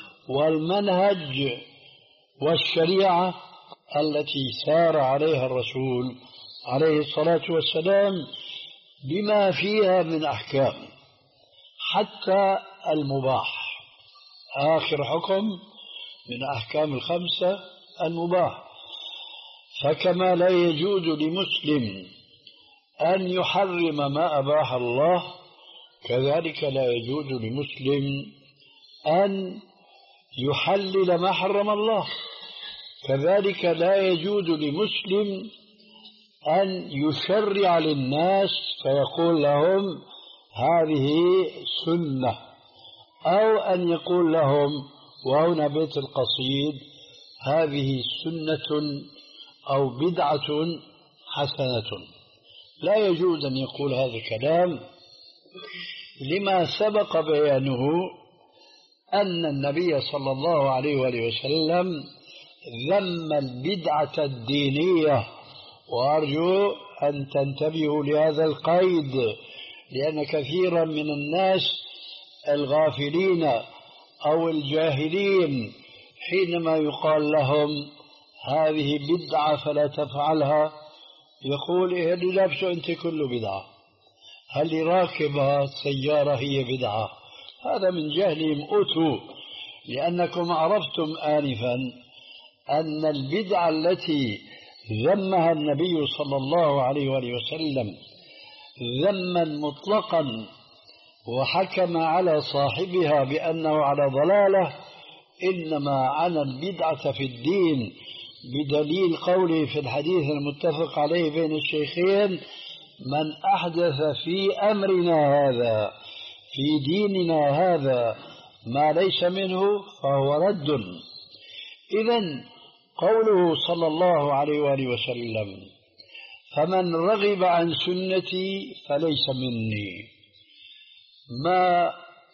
والمنهج والشريعة التي سار عليها الرسول عليه الصلاة والسلام بما فيها من أحكام حتى المباح. آخر حكم من أحكام الخمسة المباح. فكما لا يجوز لمسلم أن يحرم ما أباح الله، كذلك لا يجوز لمسلم أن يحلل ما حرم الله، كذلك لا يجوز لمسلم أن يشرع للناس فيقول لهم هذه سنة، أو أن يقول لهم وهنا بيت القصيد هذه سنة أو بدعة حسنة. لا يجوز أن يقول هذا الكلام لما سبق بيانه أن النبي صلى الله عليه وآله وسلم ذم البدعة الدينية. وأرجو أن تنتبهوا لهذا القيد، لأن كثيرا من الناس الغافلين أو الجاهلين حينما يقال لهم هذه بدعة فلا تفعلها يقول إيه اللي لابسه أنت كله بدعة، هل اللي راكبها سيارة هي بدعة؟ هذا من جهلهم أتوا، لأنكم عرفتم آنفا أن البدعة التي ذمها النبي صلى الله عليه وآله وسلم ذما مطلقا وحكم على صاحبها بأنه على ضلالة، إنما عن البدعة في الدين بدليل قوله في الحديث المتفق عليه بين الشيخين من أحدث في أمرنا هذا في ديننا هذا ما ليس منه فهو رد. إذن قوله صلى الله عليه وآله وسلم فمن رغب عن سنتي فليس مني، ما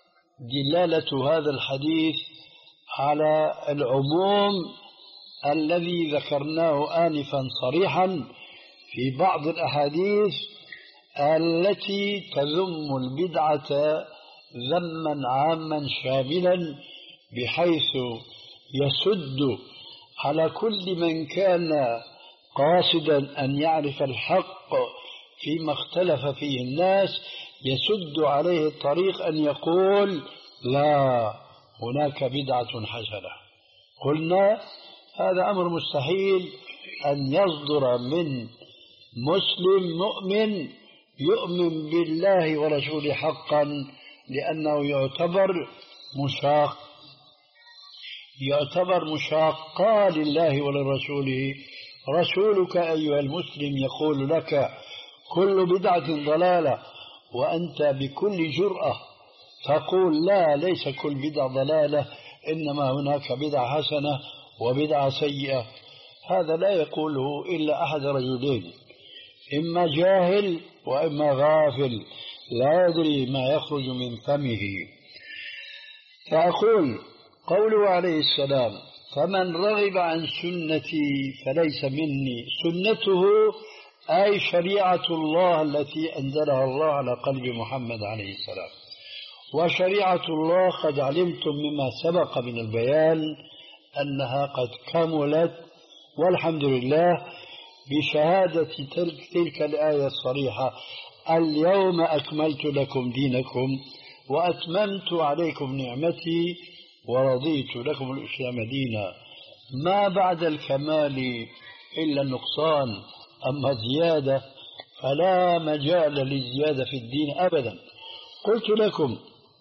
دلالة هذا الحديث على العموم الذي ذكرناه آنفا صريحا في بعض الأحاديث التي تذم البدعة ذما عاما شاملا، بحيث يسد على كل من كان قاصدا أن يعرف الحق فيما اختلف فيه الناس، يسد عليه الطريق أن يقول لا هناك بدعة حسنة. قلنا هذا أمر مستحيل أن يصدر من مسلم مؤمن يؤمن بالله ورسوله حقا، لأنه يعتبر مشاق يعتبر مشاقا لله ولرسوله. رسولك أيها المسلم يقول لك كل بدعة ضلالة، وأنت بكل جرأة تقول لا، ليس كل بدعة ضلالة، إنما هناك بدعة حسنة وبدعة سيئة. هذا لا يقوله إلا أحد رجلين، إما جاهل وإما غافل لا يدري ما يخرج من فمه. فأقول قوله عليه السلام فمن رغب عن سنتي فليس مني، سنته أي شريعة الله التي أنزلها الله على قلب محمد عليه السلام. وشريعة الله قد علمتم مما سبق من البيان أنها قد كملت، والحمد لله، بشهادة تلك, تلك الآية الصريحة: اليوم أكملت لكم دينكم وأتممت عليكم نعمتي ورضيت لكم الإسلام دينا. ما بعد الكمال إلا النقصان، أما زيادة فلا مجال للزيادة في الدين أبدا. قلت لكم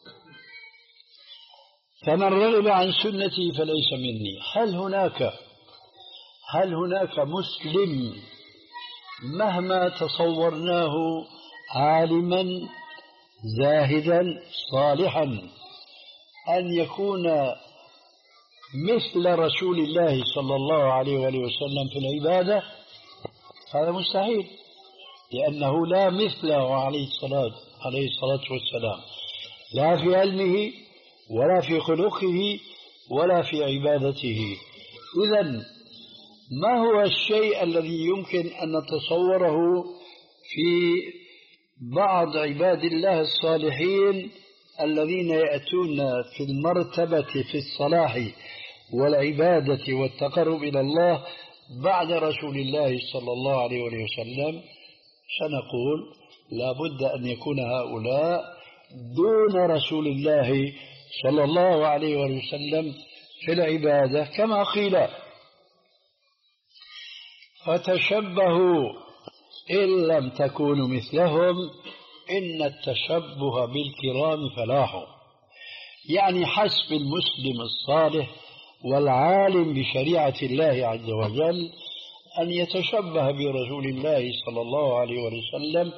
فمن رغب عن سنتي فليس مني. هل هناك هل هناك مسلم مهما تصورناه عالما زاهدا صالحا أن يكون مثل رسول الله صلى الله عليه وآله وسلم في العبادة؟ هذا مستحيل، لأنه لا مثله عليه الصلاة عليه الصلاة والسلام، لا في علمه ولا في خلقه ولا في عبادته. إذن ما هو الشيء الذي يمكن أن نتصوره في بعض عباد الله الصالحين الذين يأتون في المرتبة في الصلاح والعبادة والتقرب إلى الله بعد رسول الله صلى الله عليه وسلم؟ سنقول لا بد أن يكون هؤلاء دون رسول الله صلى الله عليه وسلم في العبادة، كما قيل فتشبهوا إن لم تكونوا مثلهم إن التشبه بالكرام فلاح. يعني حسب المسلم الصالح والعالم بشريعة الله عز وجل أن يتشبه برسول الله صلى الله عليه وسلم،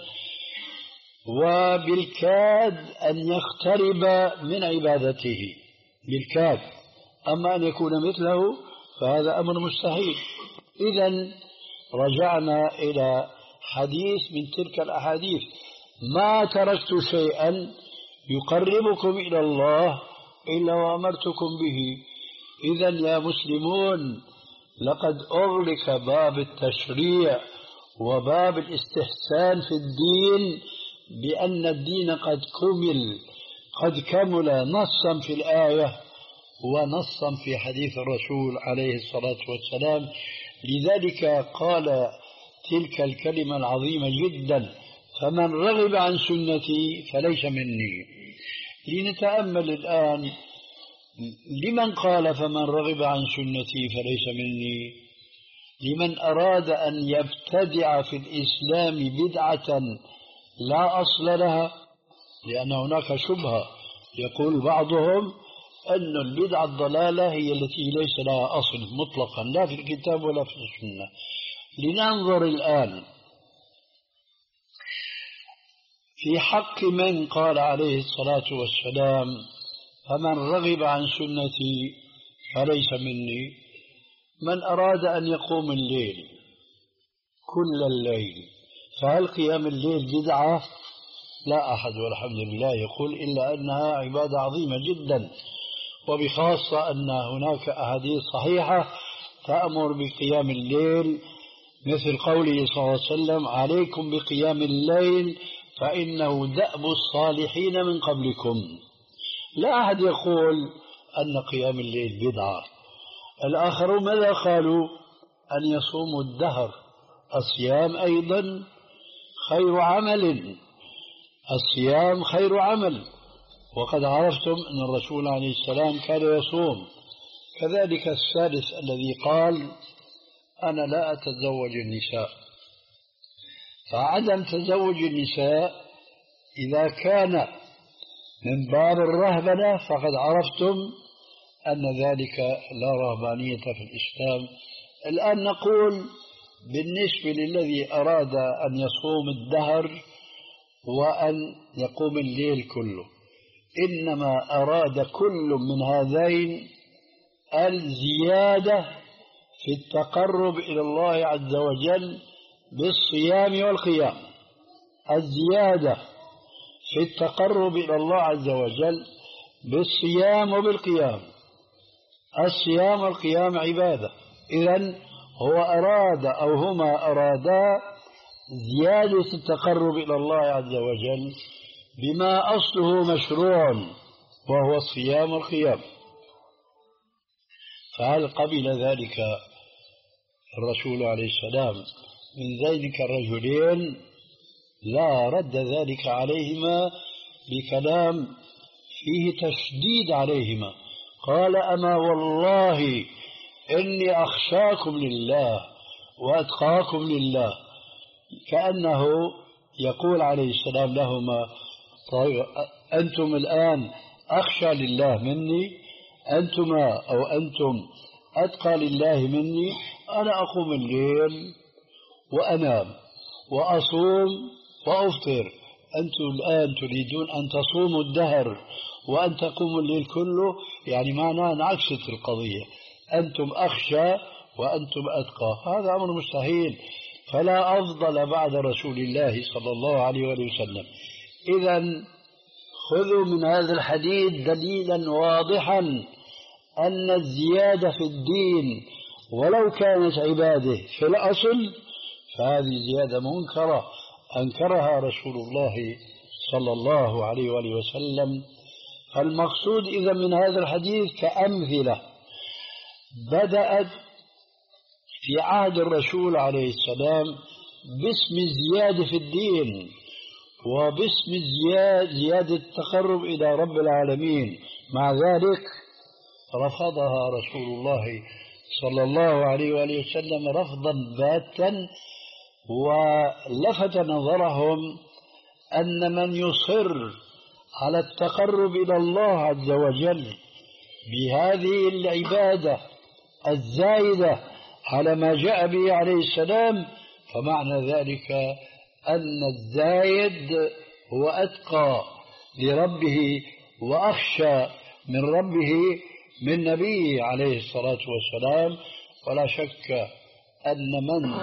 وبالكاد أن يقترب من عبادته بالكاد. أما أن يكون مثله فهذا أمر مستحيل. إذن رجعنا إلى حديث من تلك الأحاديث: ما تركت شيئا يقربكم إلى الله إلا وأمرتكم به. إذن يا مسلمون، لقد أغلق باب التشريع وباب الاستحسان في الدين بأن الدين قد كمل قد كمل نصا في الآية ونصا في حديث الرسول عليه الصلاة والسلام. لذلك قال تلك الكلمة العظيمة جدا: فمن رغب عن سنتي فليس مني. لنتأمل الآن لمن قال فمن رغب عن سنتي فليس مني. لمن أراد أن يبتدع في الإسلام بدعة لا أصل لها، لأن هناك شبهة يقول بعضهم أن البدعة الضلالة هي التي ليس لها أصل مطلقا لا في الكتاب ولا في السنة. لننظر الآن في حق من قال عليه الصلاة والسلام فمن رغب عن سنتي فليس مني. من أراد أن يقوم الليل كل الليل، فهل قيام الليل بدعة؟ لا أحد والحمد لله يقول إلا أنها عبادة عظيمة جدا، وبخاصة أن هناك أحاديث صحيحة تأمر بقيام الليل، مثل قوله صلى الله عليه وسلم: عليكم بقيام الليل فإنه دأب الصالحين من قبلكم. لا أحد يقول أن قيام الليل بدعة. الآخرون ماذا قالوا؟ أن يصوموا الدهر. الصيام أيضا خير عمل، الصيام خير عمل، وقد عرفتم أن الرسول عليه السلام كان يصوم. كذلك الثالث الذي قال: أنا لا أتزوج النساء. فعدم تزوج النساء إذا كان من باب الرهبنة فقد عرفتم أن ذلك لا رهبانية في الإسلام. الآن نقول بالنسبة للذي أراد أن يصوم الدهر وأن يقوم الليل كله، إنما أراد كل من هذين الزيادة في التقرب إلى الله عز وجل بالصيام والقيام، الزيادة في التقرب إلى الله عز وجل بالصيام وبالقيام. الصيام والقيام عبادة، إذن هو أراد أو هما أرادا زيادة التقرب إلى الله عز وجل بما أصله مشروع وهو الصيام والقيام. فهل قبل ذلك الرسول عليه السلام من ذلك الرجلين؟ لا، رد ذلك عليهما بكلام فيه تشديد عليهما، قال: أما والله إني أخشاكم لله وأتقاكم لله، كأنه يقول عليه السلام لهما: طيب أنتم الآن أخشى لله مني، أنتما أو أنتم أتقى لله مني، أنا أقوم الليل وأنام وأصوم وأفطر، أنتم الآن تريدون أن تصوموا الدهر وأن تقوموا الليل كله، يعني معناه انعكست القضية، أنتم أخشى وأنتم أتقى، هذا أمر مستحيل، فلا أفضل بعد رسول الله صلى الله عليه وسلم. إذن خذوا من هذا الحديث دليلا واضحا أن الزيادة في الدين ولو كانت عبادة في الأصل فهذه زيادة منكرة أنكرها رسول الله صلى الله عليه وآله وسلم. فالمقصود إذا من هذا الحديث كأمثلة بدأت في عهد الرسول عليه السلام باسم الزيادة في الدين وباسم زيادة التقرب إلى رب العالمين، مع ذلك رفضها رسول الله صلى الله عليه وآله وسلم رفضا باتا، ولفت نظرهم أن من يصر على التقرب إلى الله عز وجل بهذه العبادة الزايدة على ما جاء به عليه السلام فمعنى ذلك أن الزايد هو أتقى لربه وأخشى من ربه من نبيه عليه الصلاة والسلام. ولا شك أن من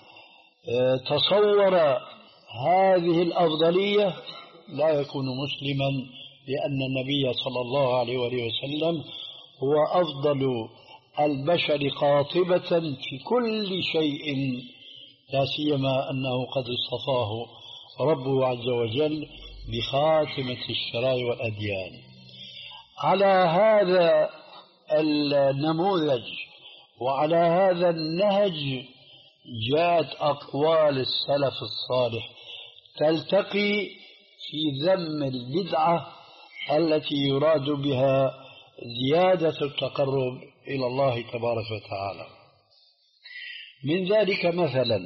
تصور هذه الأفضلية لا يكون مسلما، لأن النبي صلى الله عليه وسلم هو أفضل البشر قاطبة في كل شيء، لا سيما أنه قد اصطفاه ربه عز وجل بخاتمة الشرائع والأديان. على هذا النموذج وعلى هذا النهج جاءت أقوال السلف الصالح تلتقي في ذم البدعة التي يراد بها زيادة التقرب إلى الله تبارك وتعالى. من ذلك مثلا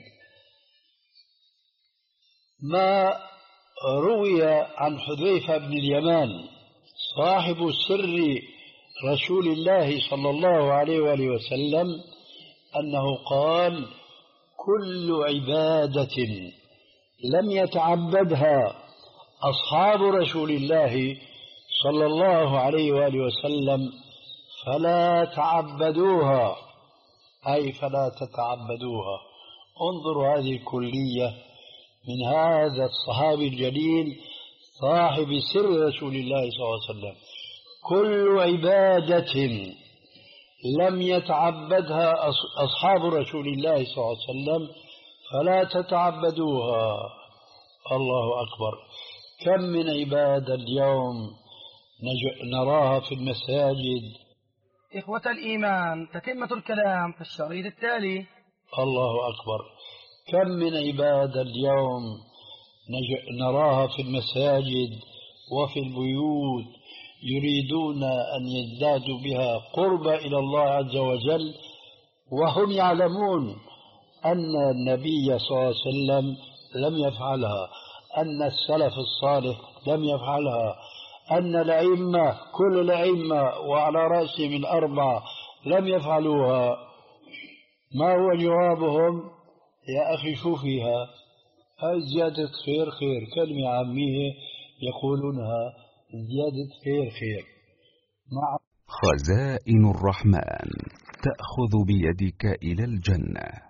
ما روي عن حذيفة بن اليمان صاحب سر رسول الله صلى الله عليه وآله وسلم أنه قال: كل عبادة لم يتعبدها أصحاب رسول الله صلى الله عليه وآله وسلم فلا تعبدوها، أي فلا تتعبدوها. انظروا هذه الكلية من هذا الصحابي الجليل صاحب سر رسول الله صلى الله عليه وسلم: كل عبادة لم يتعبدها أصحاب رسول الله صلى الله عليه وسلم فلا تتعبدوها. الله أكبر، كم من عبادة اليوم نراها في المساجد. إخوة الإيمان، تتمة الكلام في الشريط التالي. الله أكبر، كم من عبادة اليوم نراها في المساجد وفي البيوت يريدون أن يزدادوا بها قربا إلى الله عز وجل، وهم يعلمون أن النبي صلى الله عليه وسلم لم يفعلها، أن السلف الصالح لم يفعلها، أن الأئمة كل الأئمة وعلى رأسهم الأربعة لم يفعلوها، ما هو جوابهم؟ يا أخي شو فيها؟ هاي زيادة خير خير، كلمة عامية يقولونها زيادة خير خير. خزائن الرحمن تأخذ بيدك إلى الجنة.